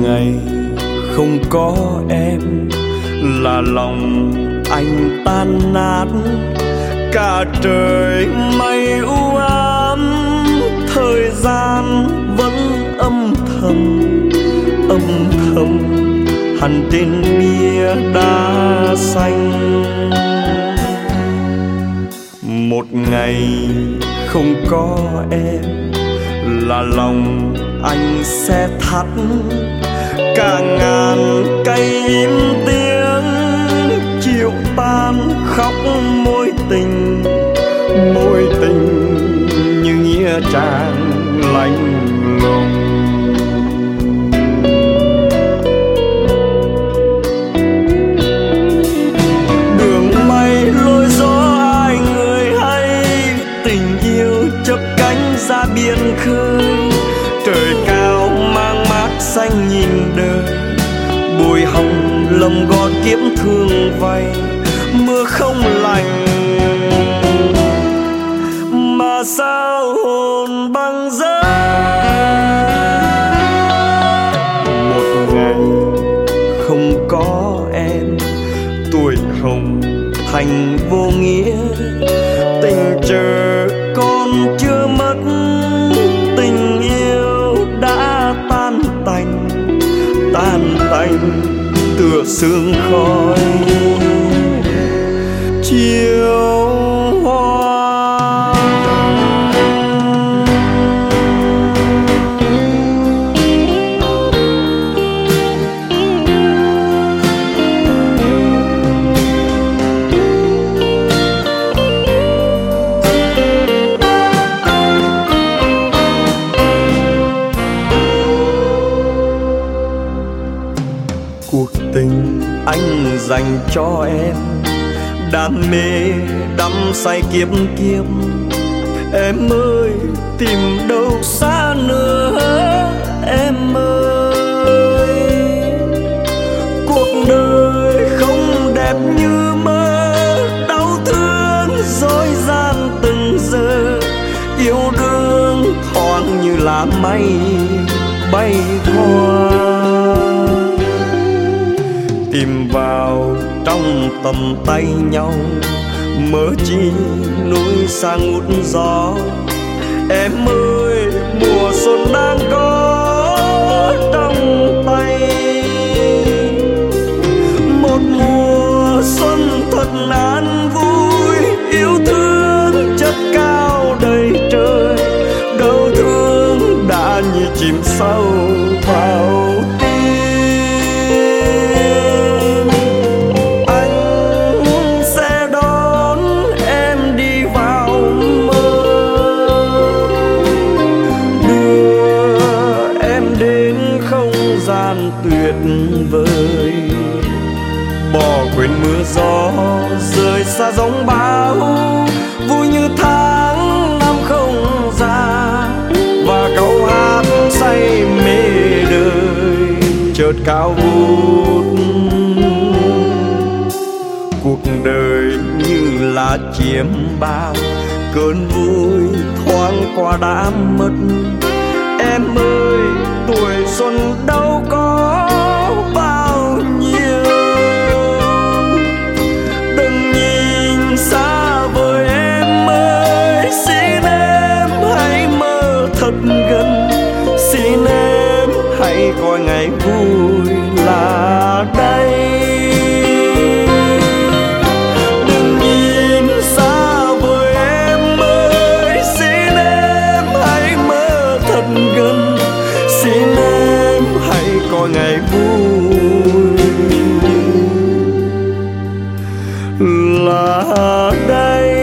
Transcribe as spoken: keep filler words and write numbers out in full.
ngày không có em là lòng anh tan nát, cả trời mây u ám, thời gian vẫn âm thầm âm thầm hằn trên bia đá xanh. Một ngày không có em là lòng anh sẽ thắt, cả ngàn cây im tiếng chiều tan khóc mối tình, mối tình như nghĩa trang lạnh lùng. Đường mây lối gió ai người hay, tình yêu chớp cánh ra biển khơi, trời cao mang mát xanh nhìn đời, bụi hồng lầm gót kiếm thương vay, mưa không lành mà sao hồn băng giá. Một ngày không có em, tuổi hồng thành vô nghĩa, tình chờ con chưa mất, tình yêu đã tan tành tan tành tựa sương khói chiều hoa. Cuộc tình anh dành cho em, đam mê đắm say kiếp kiếp, em ơi tìm đâu xa nữa em ơi. Cuộc đời không đẹp như mơ, đau thương dối gian từng giờ, yêu đương thoáng như lá mây bay qua. Tìm vào trong tầm tay nhau, mơ chi núi xa ngút gió, em ơi mùa xuân đang có trong tay. Một mùa xuân thật an vui, yêu thương chất cao đầy trời, đau thương đã như chìm sâu vào tim. Tuyệt vời bỏ quên mưa gió rời xa giông bão, vui như tháng năm không già, và câu hát say mê đời chợt cao vút. Cuộc đời như lá chiếm bao, cơn vui thoáng qua đã mất, em ơi tuổi xuân đâu có bao nhiêu. Đừng nhìn xa vời em ơi, xin em hãy mơ thật gần, xin em hãy coi ngày vui là đây. Đừng nhìn xa vời em ơi, xin em hãy mơ thật gần, xin em hãy coi ngày vui là đây.